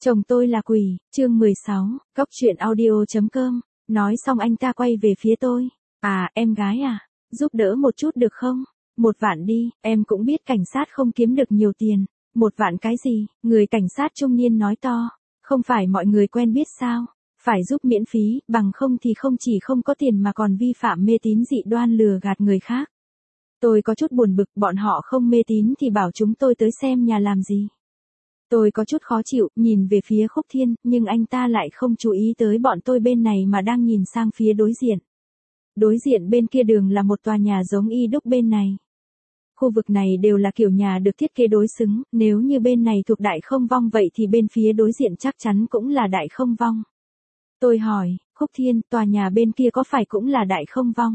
Chồng tôi là quỷ, chương 16, Cóc truyện audio.com, nói xong anh ta quay về phía tôi. À, em gái à, giúp đỡ một chút được không? 1 vạn đi, em cũng biết cảnh sát không kiếm được nhiều tiền. 1 vạn cái gì? Người cảnh sát trung niên nói to. Không phải mọi người quen biết sao? Phải giúp miễn phí, bằng không thì không chỉ không có tiền mà còn vi phạm mê tín dị đoan lừa gạt người khác. Tôi có chút buồn bực, bọn họ không mê tín thì bảo chúng tôi tới xem nhà làm gì. Tôi có chút khó chịu, nhìn về phía Khúc Thiên, nhưng anh ta lại không chú ý tới bọn tôi bên này mà đang nhìn sang phía đối diện. Đối diện bên kia đường là một tòa nhà giống y đúc bên này. Khu vực này đều là kiểu nhà được thiết kế đối xứng, nếu như bên này thuộc Đại Không Vong vậy thì bên phía đối diện chắc chắn cũng là Đại Không Vong. Tôi hỏi, Khúc Thiên, tòa nhà bên kia có phải cũng là Đại Không Vong?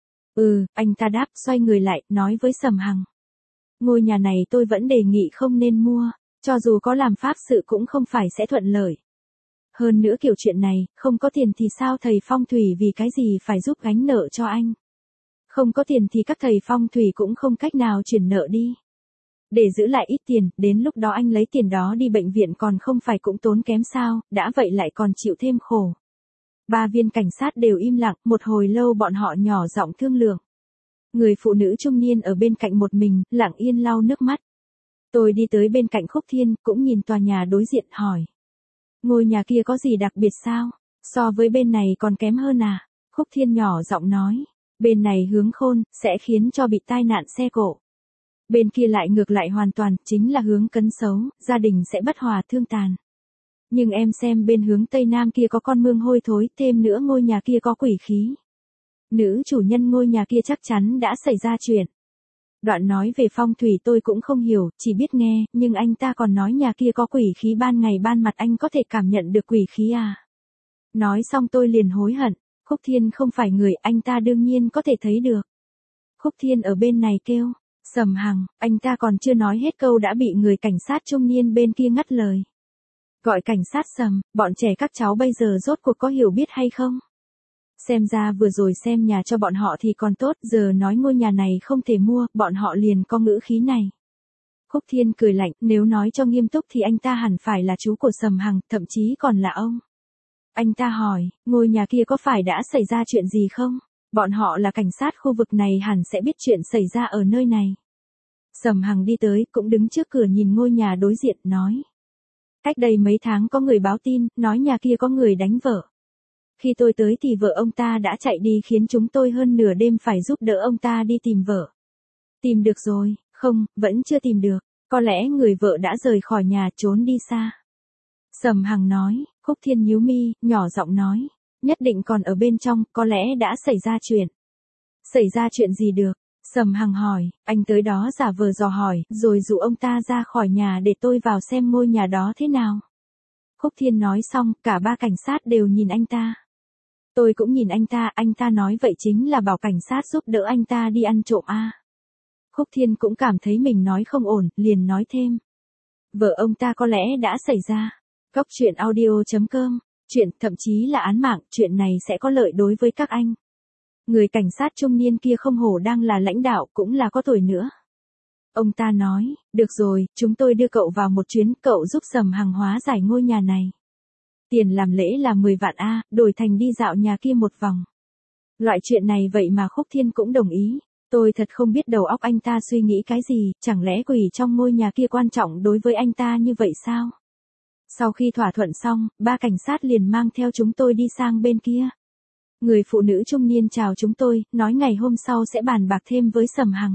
Ừ, anh ta đáp, xoay người lại, nói với Sầm Hằng. Ngôi nhà này tôi vẫn đề nghị không nên mua. Cho dù có làm pháp sự cũng không phải sẽ thuận lợi. Hơn nữa kiểu chuyện này, không có tiền thì sao thầy phong thủy vì cái gì phải giúp gánh nợ cho anh. Không có tiền thì các thầy phong thủy cũng không cách nào chuyển nợ đi. Để giữ lại ít tiền, đến lúc đó anh lấy tiền đó đi bệnh viện còn không phải cũng tốn kém sao, đã vậy lại còn chịu thêm khổ. 3 viên cảnh sát đều im lặng, một hồi lâu bọn họ nhỏ giọng thương lượng. Người phụ nữ trung niên ở bên cạnh một mình, lặng yên lau nước mắt. Tôi đi tới bên cạnh Khúc Thiên, cũng nhìn tòa nhà đối diện, hỏi. Ngôi nhà kia có gì đặc biệt sao? So với bên này còn kém hơn à? Khúc Thiên nhỏ giọng nói. Bên này hướng khôn, sẽ khiến cho bị tai nạn xe cộ. Bên kia lại ngược lại hoàn toàn, chính là hướng cấn xấu, gia đình sẽ bất hòa thương tàn. Nhưng em xem bên hướng Tây Nam kia có con mương hôi thối, thêm nữa ngôi nhà kia có quỷ khí. Nữ chủ nhân ngôi nhà kia chắc chắn đã xảy ra chuyện. Đoạn nói về phong thủy tôi cũng không hiểu, chỉ biết nghe, nhưng anh ta còn nói nhà kia có quỷ khí ban ngày ban mặt anh có thể cảm nhận được quỷ khí à. Nói xong tôi liền hối hận, Khúc Thiên không phải người, anh ta đương nhiên có thể thấy được. Khúc Thiên ở bên này kêu, Sầm Hằng, anh ta còn chưa nói hết câu đã bị người cảnh sát trung niên bên kia ngắt lời. Gọi cảnh sát Sầm, bọn trẻ các cháu bây giờ rốt cuộc có hiểu biết hay không? Xem ra vừa rồi xem nhà cho bọn họ thì còn tốt, giờ nói ngôi nhà này không thể mua, bọn họ liền có ngữ khí này. Khúc Thiên cười lạnh, nếu nói cho nghiêm túc thì anh ta hẳn phải là chú của Sầm Hằng, thậm chí còn là ông. Anh ta hỏi, ngôi nhà kia có phải đã xảy ra chuyện gì không? Bọn họ là cảnh sát khu vực này hẳn sẽ biết chuyện xảy ra ở nơi này. Sầm Hằng đi tới, cũng đứng trước cửa nhìn ngôi nhà đối diện, nói. Cách đây mấy tháng có người báo tin, nói nhà kia có người đánh vợ. Khi tôi tới thì vợ ông ta đã chạy đi khiến chúng tôi hơn nửa đêm phải giúp đỡ ông ta đi tìm vợ. Tìm được rồi, không, vẫn chưa tìm được, có lẽ người vợ đã rời khỏi nhà trốn đi xa. Sầm Hằng nói, Khúc Thiên nhíu mi, nhỏ giọng nói, nhất định còn ở bên trong, có lẽ đã xảy ra chuyện. Xảy ra chuyện gì được? Sầm Hằng hỏi, anh tới đó giả vờ dò hỏi, rồi dụ ông ta ra khỏi nhà để tôi vào xem ngôi nhà đó thế nào. Khúc Thiên nói xong, cả 3 cảnh sát đều nhìn anh ta. Tôi cũng nhìn anh ta nói vậy chính là bảo cảnh sát giúp đỡ anh ta đi ăn trộm à. Khúc Thiên cũng cảm thấy mình nói không ổn, liền nói thêm. Vợ ông ta có lẽ đã xảy ra. Cóc truyện audio.com, chuyện thậm chí là án mạng, chuyện này sẽ có lợi đối với các anh. Người cảnh sát trung niên kia không hổ đang là lãnh đạo, cũng là có tuổi nữa. Ông ta nói, được rồi, chúng tôi đưa cậu vào một chuyến, cậu giúp Sầm Hằng hóa giải ngôi nhà này. Tiền làm lễ là 10 vạn A, đổi thành đi dạo nhà kia một vòng. Loại chuyện này vậy mà Khúc Thiên cũng đồng ý. Tôi thật không biết đầu óc anh ta suy nghĩ cái gì, chẳng lẽ quỷ trong ngôi nhà kia quan trọng đối với anh ta như vậy sao? Sau khi thỏa thuận xong, 3 cảnh sát liền mang theo chúng tôi đi sang bên kia. Người phụ nữ trung niên chào chúng tôi, nói ngày hôm sau sẽ bàn bạc thêm với Sầm Hằng.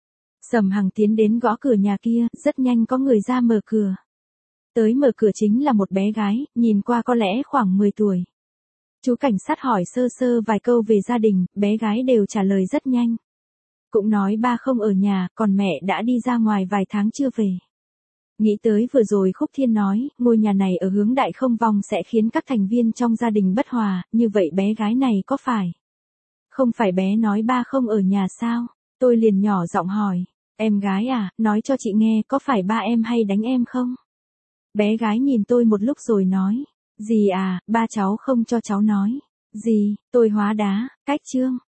Sầm Hằng tiến đến gõ cửa nhà kia, rất nhanh có người ra mở cửa. Tới mở cửa chính là một bé gái, nhìn qua có lẽ khoảng 10 tuổi. Chú cảnh sát hỏi sơ sơ vài câu về gia đình, bé gái đều trả lời rất nhanh. Cũng nói ba không ở nhà, còn mẹ đã đi ra ngoài vài tháng chưa về. Nghĩ tới vừa rồi Khúc Thiên nói, ngôi nhà này ở hướng Đại Không Vong sẽ khiến các thành viên trong gia đình bất hòa, như vậy bé gái này có phải? Không phải bé nói ba không ở nhà sao? Tôi liền nhỏ giọng hỏi, em gái à, nói cho chị nghe có phải ba em hay đánh em không? Bé gái nhìn tôi một lúc rồi nói, gì à, ba cháu không cho cháu nói. Gì, tôi hóa đá, cách chương.